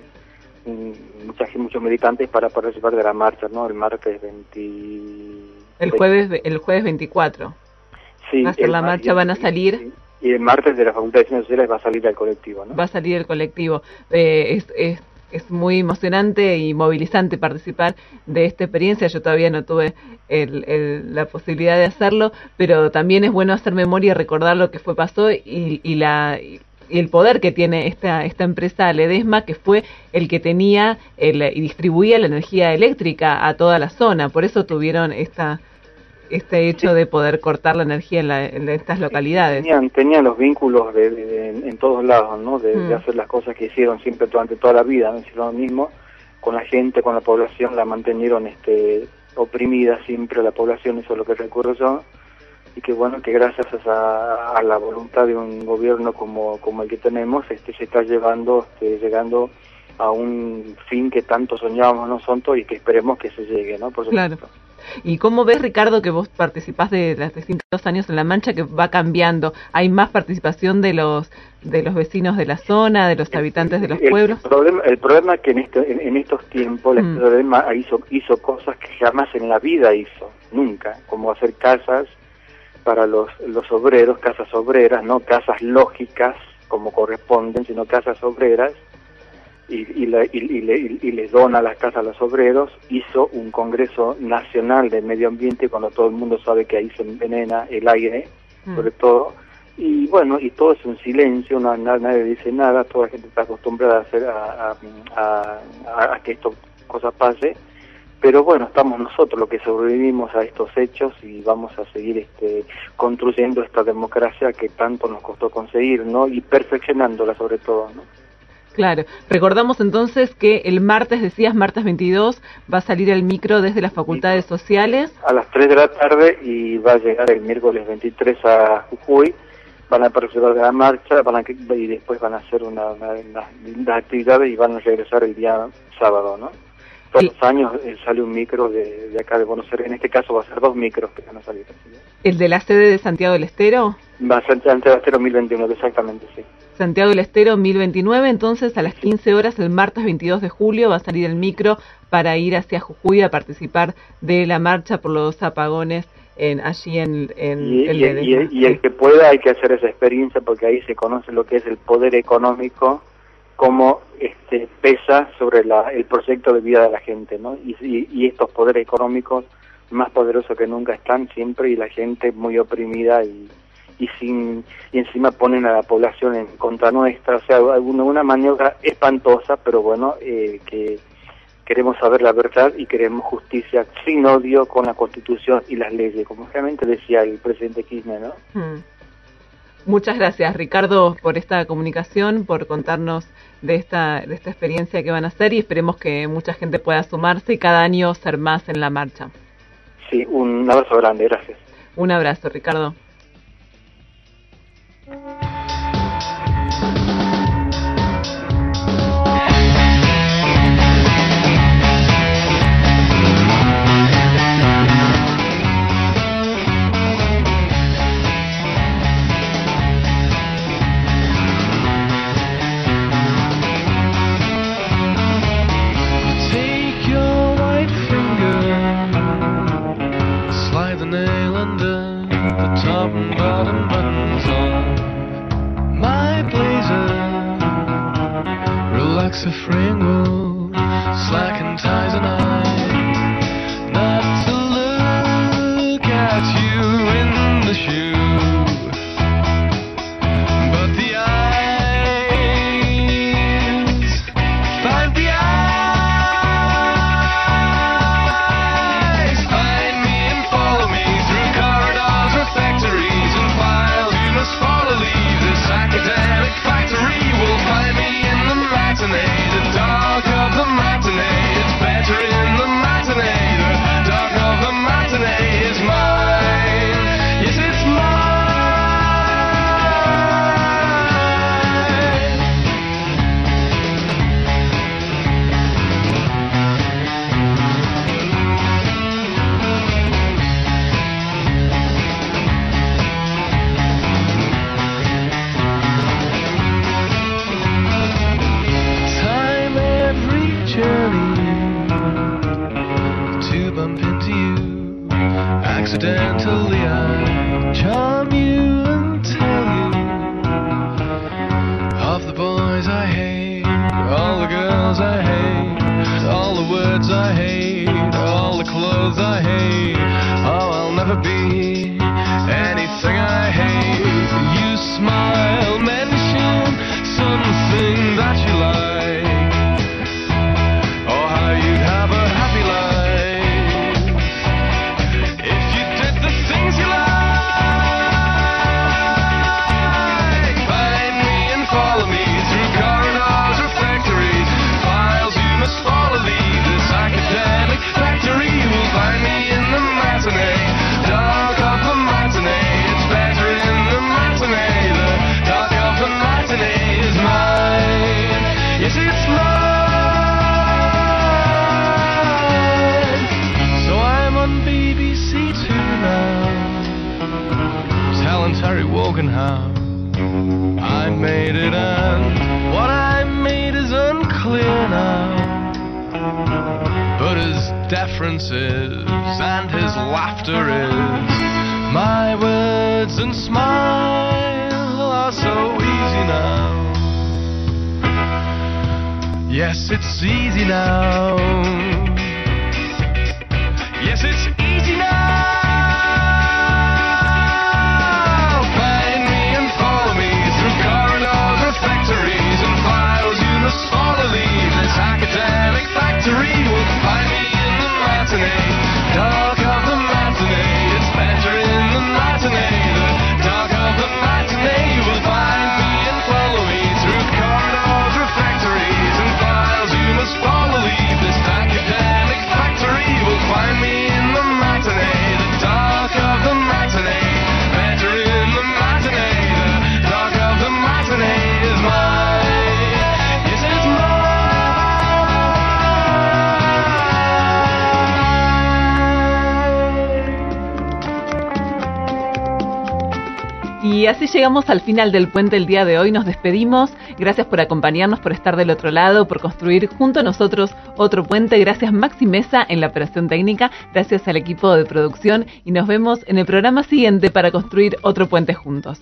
muchas muchos militantes para participar de la marcha, ¿no? El martes veinte...
El jueves el jueves veinticuatro.
Sí.
Va a ser la marcha, van a salir...
Y el martes de la Facultad de Ciencias Sociales va a salir el colectivo, ¿no?
Va a salir el colectivo. Eh, es, es, es muy emocionante y movilizante participar de esta experiencia. Yo todavía no tuve el, el, la posibilidad de hacerlo, pero también es bueno hacer memoria y recordar lo que fue pasó y, y la... Y, y el poder que tiene esta esta empresa Ledesma, que fue el que tenía el, y distribuía la energía eléctrica a toda la zona. Por eso tuvieron esta este hecho de poder cortar la energía en, la, en estas localidades.
Tenían, tenían los vínculos de, de, de, en, en todos lados, ¿no? De, mm. de hacer las cosas que hicieron siempre durante toda la vida, ¿no? Hicieron lo mismo con la gente, con la población, la mantenieron este oprimida siempre la población, eso es lo que recuerdo yo. Y que bueno, que gracias a, a la voluntad de un gobierno como, como el que tenemos, este se está llevando, este, llegando a un fin que tanto soñábamos nosotros y que esperemos que se llegue, ¿no? Por supuesto.
Claro. ¿Y cómo ves, Ricardo, que vos participás de los distintos años en la marcha, que va cambiando? ¿Hay más participación de los de los vecinos de la zona, de los habitantes de los
el,
pueblos?
El problema, el problema es que en, este, en, en estos tiempos mm. la problema hizo, hizo cosas que jamás en la vida hizo, nunca, como hacer casas para los, los obreros, casas obreras, no casas lógicas como corresponden, sino casas obreras, y, y, la, y, y, le, y les dona las casas a los obreros. Hizo un Congreso Nacional de Medio Ambiente cuando todo el mundo sabe que ahí se envenena el aire, mm. sobre todo, y bueno, y todo es un silencio, no, nadie dice nada, toda la gente está acostumbrada a, hacer, a, a, a, a que esto cosa pase. Pero bueno, estamos nosotros los que sobrevivimos a estos hechos y vamos a seguir este, construyendo esta democracia que tanto nos costó conseguir, ¿no? Y perfeccionándola sobre todo, ¿no?
Claro. Recordamos entonces que el martes, decías, martes veintidós, va a salir el micro desde las facultades sociales.
A las tres de la tarde y va a llegar el miércoles veintitrés a Jujuy. Van a participar de la marcha van a, y después van a hacer una, una, una, unas actividades y van a regresar el día sábado, ¿no? Todos los años eh, sale un micro de, de acá de Buenos Aires, en este caso va a ser dos micros que van a salir.
¿El de la sede de Santiago del Estero?
Va a ser Santiago del Estero mil veintiuno, exactamente, sí.
Santiago del Estero mil veintinueve, entonces a las quince horas, el martes veintidós de julio, va a salir el micro para ir hacia Jujuy a participar de la marcha por los apagones en allí en, en
y,
el
y, y, y el que pueda hay que hacer esa experiencia porque ahí se conoce lo que es el poder económico, cómo este, pesa sobre la, el proyecto de vida de la gente, ¿no? Y, y, y estos poderes económicos más poderosos que nunca están siempre y la gente muy oprimida y, y sin y encima ponen a la población en contra nuestra, o sea, alguna una maniobra espantosa, pero bueno, eh, que queremos saber la verdad y queremos justicia sin odio con la Constitución y las leyes, como realmente decía el presidente Kirchner, ¿no?
Hmm. Muchas gracias, Ricardo, por esta comunicación, por contarnos de esta de esta experiencia que van a hacer y esperemos que mucha gente pueda sumarse y cada año ser más en la marcha.
Sí, un abrazo grande, gracias.
Un abrazo, Ricardo.
accidentally I charm you and tell you of the boys I hate, all the girls I hate, all the words I hate, all the clothes I hate. Oh, I'll never be anything I hate. You smile, mention something that you like, or how you'd have a happy life if you did the things you like. Find me and follow me through corridors or factories, files you must follow, leave this academic factory. You'll find me in the matinee, dark of the matinee. It's better in the matinee, the dark of the matinee is mine. Yes, it's mine. So I'm on B B C Two now, telling Terry Wogan how I made it, and what I made is unclear now. But his deference is, and his laughter is, my words and smile are so easy now. Yes, it's easy now. Yes, it's easy now. Find me and follow me through corridors or factories, and files you must follow, leave this academic factory. Will find me in the matinee, dark of the matinee. It's better in the matinee, the dark of the matinee. You will find me and follow me through corridors or factories, and files you must follow, leave this academic factory. You will find me in the matinee, the dark of the matinee. Better in the matinee, the dark of the matinee is mine. Yes, it's mine.
Y así llegamos al final del puente el día de hoy. Nos despedimos. Gracias por acompañarnos, por estar del otro lado, por construir junto a nosotros otro puente. Gracias Maxi Mesa en la operación técnica. Gracias al equipo de producción. Y nos vemos en el programa siguiente para construir otro puente juntos.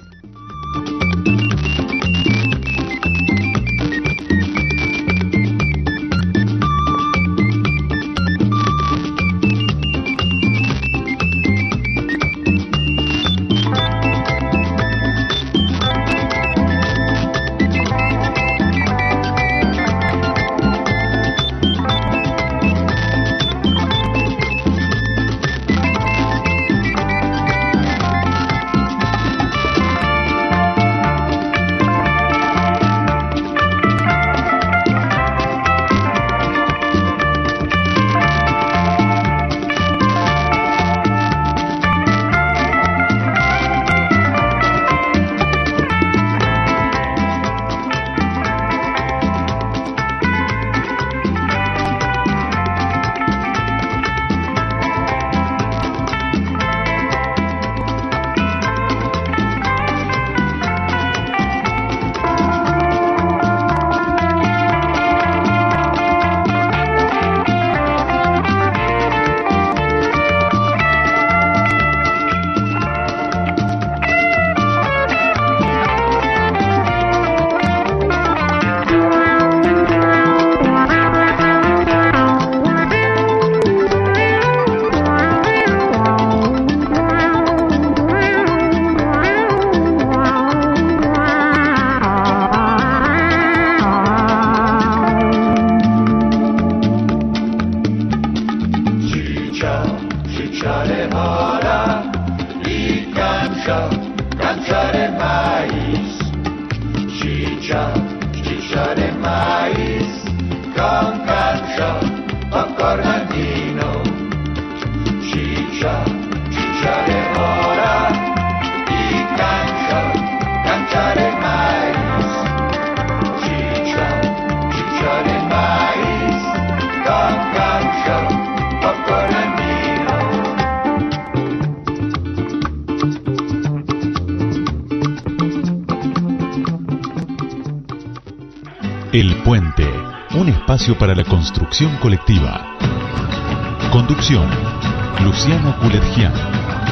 El Puente, un espacio para la construcción colectiva. Conducción, Luciano Culergian.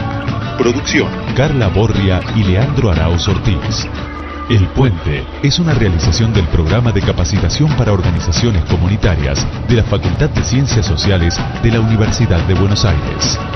Producción, Carla Borria y Leandro Arauz Ortiz. El Puente es una realización del Programa de Capacitación para Organizaciones Comunitarias de la Facultad de Ciencias Sociales de la Universidad de Buenos Aires.